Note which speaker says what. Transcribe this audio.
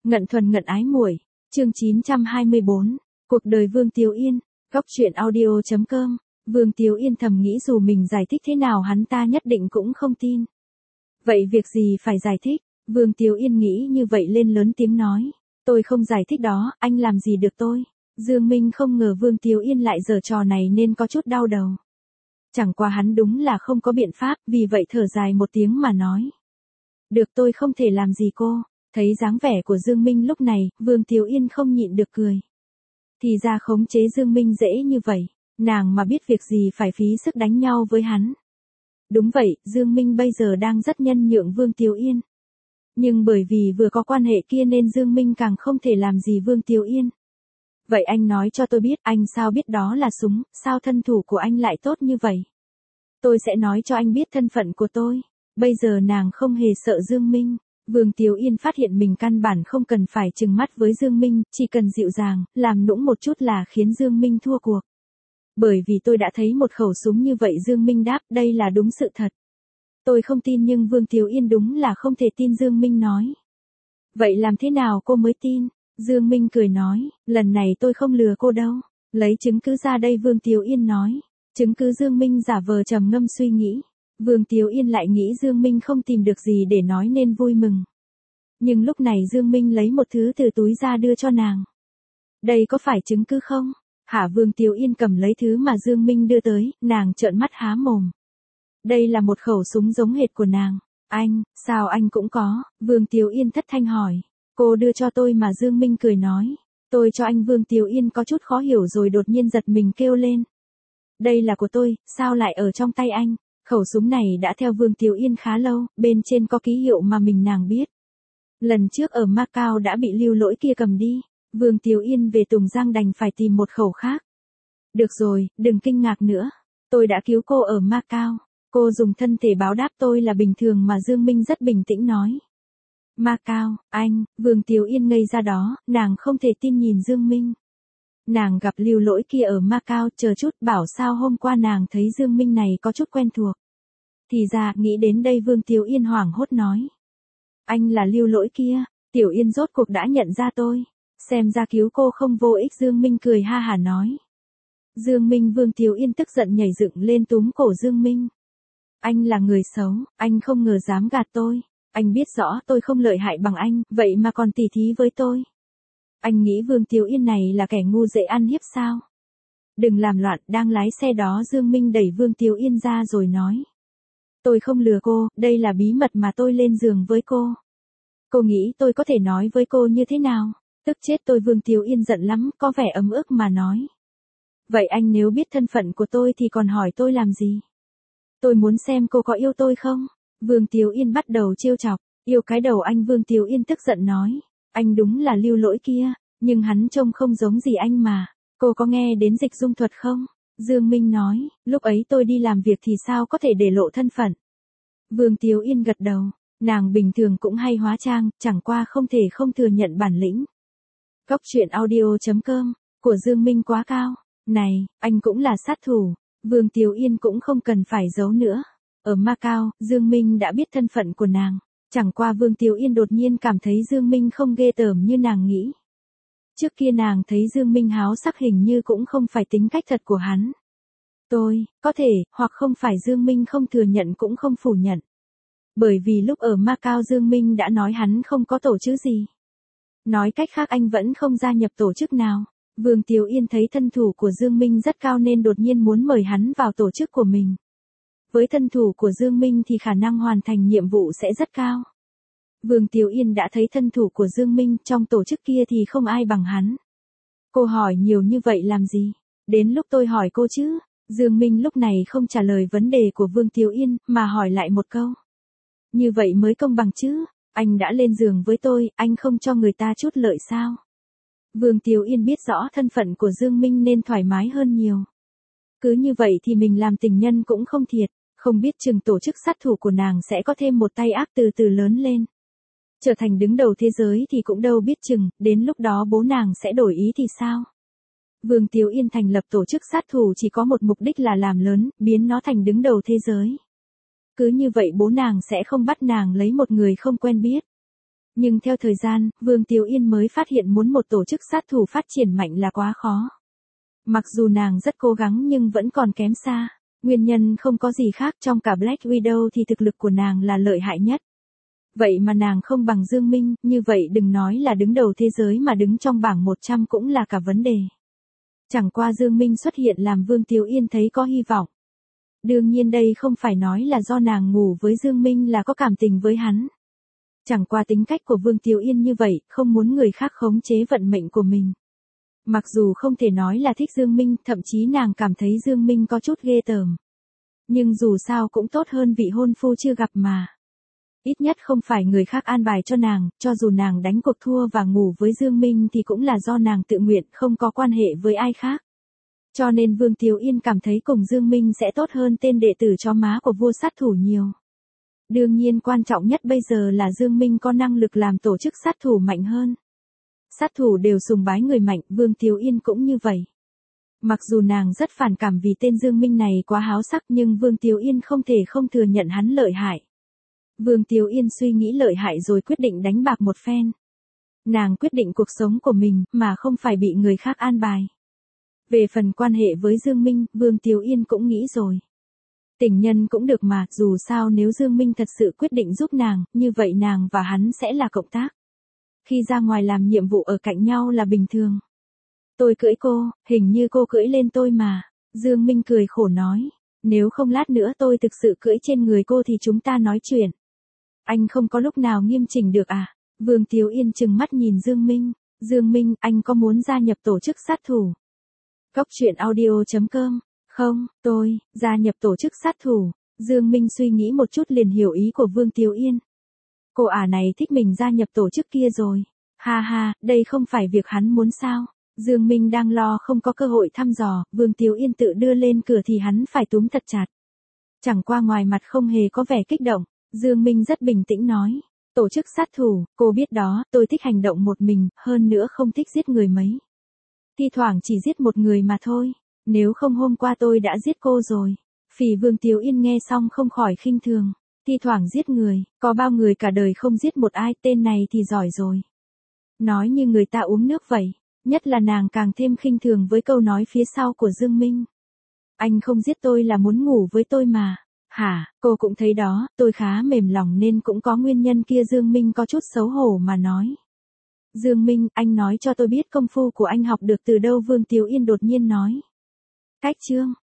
Speaker 1: Ngận thuần ngận ái muội, chương 924, cuộc đời Vương Tiếu Yên, góc truyện audio.com. Vương Tiếu Yên thầm nghĩ dù mình giải thích thế nào hắn ta nhất định cũng không tin. Vậy việc gì phải giải thích? Vương Tiếu Yên nghĩ như vậy lên lớn tiếng nói. Tôi không giải thích đó, anh làm gì được tôi? Dương Minh không ngờ Vương Tiếu Yên lại giở trò này nên có chút đau đầu. Chẳng qua hắn đúng là không có biện pháp, vì vậy thở dài một tiếng mà nói. Được, tôi không thể làm gì cô. Thấy dáng vẻ của Dương Minh lúc này, Vương Tiếu Yên không nhịn được cười. Thì ra khống chế Dương Minh dễ như vậy, nàng mà biết việc gì phải phí sức đánh nhau với hắn. Đúng vậy, Dương Minh bây giờ đang rất nhân nhượng Vương Tiếu Yên. Nhưng bởi vì vừa có quan hệ kia nên Dương Minh càng không thể làm gì Vương Tiếu Yên. Vậy anh nói cho tôi biết, anh sao biết đó là súng, sao thân thủ của anh lại tốt như vậy? Tôi sẽ nói cho anh biết thân phận của tôi. Bây giờ nàng không hề sợ Dương Minh. Vương Tiếu Yên phát hiện mình căn bản không cần phải trừng mắt với Dương Minh, chỉ cần dịu dàng, làm nũng một chút là khiến Dương Minh thua cuộc. Bởi vì tôi đã thấy một khẩu súng như vậy. Dương Minh đáp, đây là đúng sự thật. Tôi không tin nhưng Vương Tiếu Yên đúng là không thể tin Dương Minh nói. Vậy làm thế nào cô mới tin? Dương Minh cười nói, lần này tôi không lừa cô đâu. Lấy chứng cứ ra đây, Vương Tiếu Yên nói. Chứng cứ? Dương Minh giả vờ trầm ngâm suy nghĩ. Vương Tiếu Yên lại nghĩ Dương Minh không tìm được gì để nói nên vui mừng. Nhưng lúc này Dương Minh lấy một thứ từ túi ra đưa cho nàng. Đây có phải chứng cứ không? Hả? Vương Tiếu Yên cầm lấy thứ mà Dương Minh đưa tới, nàng trợn mắt há mồm. Đây là một khẩu súng giống hệt của nàng. Anh, sao anh cũng có? Vương Tiếu Yên thất thanh hỏi. Cô đưa cho tôi mà. Dương Minh cười nói. Tôi cho anh. Vương Tiếu Yên có chút khó hiểu rồi đột nhiên giật mình kêu lên. Đây là của tôi, sao lại ở trong tay anh? Khẩu súng này đã theo Vương Tiếu Yên khá lâu, bên trên có ký hiệu mà mình nàng biết. Lần trước ở Macau đã bị lưu lỗi kia cầm đi. Vương Tiếu Yên về Tùng Giang đành phải tìm một khẩu khác. Được rồi, đừng kinh ngạc nữa. Tôi đã cứu cô ở Macau. Cô dùng thân thể báo đáp tôi là bình thường mà. Dương Minh rất bình tĩnh nói. Macau, anh? Vương Tiếu Yên ngây ra đó, nàng không thể tin nhìn Dương Minh. Nàng gặp lưu lỗi kia ở Macau, chờ chút, bảo sao hôm qua nàng thấy Dương Minh này có chút quen thuộc. Thì ra, nghĩ đến đây Vương Tiếu Yên hoảng hốt nói. Anh là lưu lỗi kia, Tiểu Yên rốt cuộc đã nhận ra tôi. Xem ra cứu cô không vô ích. Dương Minh cười ha hả nói. Dương Minh. Vương Tiếu Yên tức giận nhảy dựng lên túm cổ Dương Minh. Anh là người xấu, anh không ngờ dám gạt tôi. Anh biết rõ tôi không lợi hại bằng anh, vậy mà còn tỉ thí với tôi. Anh nghĩ Vương Tiếu Yên này là kẻ ngu dễ ăn hiếp sao? Đừng làm loạn. Đang lái xe đó Dương Minh đẩy Vương Tiếu Yên ra rồi nói. Tôi không lừa cô, đây là bí mật mà tôi lên giường với cô. Cô nghĩ tôi có thể nói với cô như thế nào? Tức chết tôi. Vương Tiếu Yên giận lắm, có vẻ ấm ức mà nói. Vậy anh nếu biết thân phận của tôi thì còn hỏi tôi làm gì? Tôi muốn xem cô có yêu tôi không? Vương Tiếu Yên bắt đầu trêu chọc. Yêu cái đầu anh? Vương Tiếu Yên tức giận nói. Anh đúng là lưu lỗi kia, nhưng hắn trông không giống gì anh mà. Cô có nghe đến dịch dung thuật không? Dương Minh nói, lúc ấy tôi đi làm việc thì sao có thể để lộ thân phận. Vương Tiếu Yên gật đầu, nàng bình thường cũng hay hóa trang, chẳng qua không thể không thừa nhận bản lĩnh. Góc truyện audio.com, của Dương Minh quá cao. Này, anh cũng là sát thủ. Vương Tiếu Yên cũng không cần phải giấu nữa. Ở Macau, Dương Minh đã biết thân phận của nàng. Chẳng qua Vương Tiếu Yên đột nhiên cảm thấy Dương Minh không ghê tởm như nàng nghĩ. Trước kia nàng thấy Dương Minh háo sắc hình như cũng không phải tính cách thật của hắn. Tôi, có thể, hoặc không phải Dương Minh không thừa nhận cũng không phủ nhận. Bởi vì lúc ở Macau Dương Minh đã nói hắn không có tổ chức gì. Nói cách khác anh vẫn không gia nhập tổ chức nào. Vương Tiếu Yên thấy thân thủ của Dương Minh rất cao nên đột nhiên muốn mời hắn vào tổ chức của mình. Với thân thủ của Dương Minh thì khả năng hoàn thành nhiệm vụ sẽ rất cao. Vương Tiếu Yên đã thấy thân thủ của Dương Minh, trong tổ chức kia thì không ai bằng hắn. Cô hỏi nhiều như vậy làm gì? Đến lúc tôi hỏi cô chứ. Dương Minh lúc này không trả lời vấn đề của Vương Tiếu Yên, mà hỏi lại một câu. Như vậy mới công bằng chứ, anh đã lên giường với tôi, anh không cho người ta chút lợi sao? Vương Tiếu Yên biết rõ thân phận của Dương Minh nên thoải mái hơn nhiều. Cứ như vậy thì mình làm tình nhân cũng không thiệt, không biết chừng tổ chức sát thủ của nàng sẽ có thêm một tay ác từ từ lớn lên. Trở thành đứng đầu thế giới thì cũng đâu biết chừng, đến lúc đó bố nàng sẽ đổi ý thì sao? Vương Tiếu Yên thành lập tổ chức sát thủ chỉ có một mục đích là làm lớn, biến nó thành đứng đầu thế giới. Cứ như vậy bố nàng sẽ không bắt nàng lấy một người không quen biết. Nhưng theo thời gian, Vương Tiếu Yên mới phát hiện muốn một tổ chức sát thủ phát triển mạnh là quá khó. Mặc dù nàng rất cố gắng nhưng vẫn còn kém xa. Nguyên nhân không có gì khác, trong cả Black Widow thì thực lực của nàng là lợi hại nhất. Vậy mà nàng không bằng Dương Minh, như vậy đừng nói là đứng đầu thế giới mà đứng trong bảng 100 cũng là cả vấn đề. Chẳng qua Dương Minh xuất hiện làm Vương Tiếu Yên thấy có hy vọng. Đương nhiên đây không phải nói là do nàng ngủ với Dương Minh là có cảm tình với hắn. Chẳng qua tính cách của Vương Tiếu Yên như vậy, không muốn người khác khống chế vận mệnh của mình. Mặc dù không thể nói là thích Dương Minh, thậm chí nàng cảm thấy Dương Minh có chút ghê tởm. Nhưng dù sao cũng tốt hơn vị hôn phu chưa gặp mà. Ít nhất không phải người khác an bài cho nàng, cho dù nàng đánh cuộc thua và ngủ với Dương Minh thì cũng là do nàng tự nguyện, không có quan hệ với ai khác. Cho nên Vương Tiếu Yên cảm thấy cùng Dương Minh sẽ tốt hơn tên đệ tử chó má của vua sát thủ nhiều. Đương nhiên quan trọng nhất bây giờ là Dương Minh có năng lực làm tổ chức sát thủ mạnh hơn. Sát thủ đều sùng bái người mạnh, Vương Tiếu Yên cũng như vậy. Mặc dù nàng rất phản cảm vì tên Dương Minh này quá háo sắc nhưng Vương Tiếu Yên không thể không thừa nhận hắn lợi hại. Vương Tiếu Yên suy nghĩ lợi hại rồi quyết định đánh bạc một phen. Nàng quyết định cuộc sống của mình mà không phải bị người khác an bài. Về phần quan hệ với Dương Minh, Vương Tiếu Yên cũng nghĩ rồi. Tình nhân cũng được mà, dù sao nếu Dương Minh thật sự quyết định giúp nàng, như vậy nàng và hắn sẽ là cộng tác. Khi ra ngoài làm nhiệm vụ ở cạnh nhau là bình thường. Tôi cưỡi cô, hình như cô cưỡi lên tôi mà. Dương Minh cười khổ nói. Nếu không lát nữa tôi thực sự cưỡi trên người cô thì chúng ta nói chuyện. Anh không có lúc nào nghiêm chỉnh được à? Vương Tiếu Yên trừng mắt nhìn Dương Minh. Dương Minh, anh có muốn gia nhập tổ chức sát thủ? Cóc truyện audio.com. Không, tôi, gia nhập tổ chức sát thủ. Dương Minh suy nghĩ một chút liền hiểu ý của Vương Tiếu Yên. Cô ả này thích mình gia nhập tổ chức kia rồi. Ha ha, đây không phải việc hắn muốn sao. Dương Minh đang lo không có cơ hội thăm dò, Vương Tiếu Yên tự đưa lên cửa thì hắn phải túm thật chặt. Chẳng qua ngoài mặt không hề có vẻ kích động, Dương Minh rất bình tĩnh nói. Tổ chức sát thủ, cô biết đó, tôi thích hành động một mình, hơn nữa không thích giết người mấy. Thi thoảng chỉ giết một người mà thôi, nếu không hôm qua tôi đã giết cô rồi. Phỉ Vương Tiếu Yên nghe xong không khỏi khinh thường. Thi thoảng giết người, có bao người cả đời không giết một ai, tên này thì giỏi rồi. Nói như người ta uống nước vậy. Nhất là nàng càng thêm khinh thường với câu nói phía sau của Dương Minh. Anh không giết tôi là muốn ngủ với tôi mà. Hả, cô cũng thấy đó, tôi khá mềm lòng nên cũng có nguyên nhân kia. Dương Minh có chút xấu hổ mà nói. Dương Minh, anh nói cho tôi biết công phu của anh học được từ đâu? Vương Tiếu Yên đột nhiên nói. Cách chương.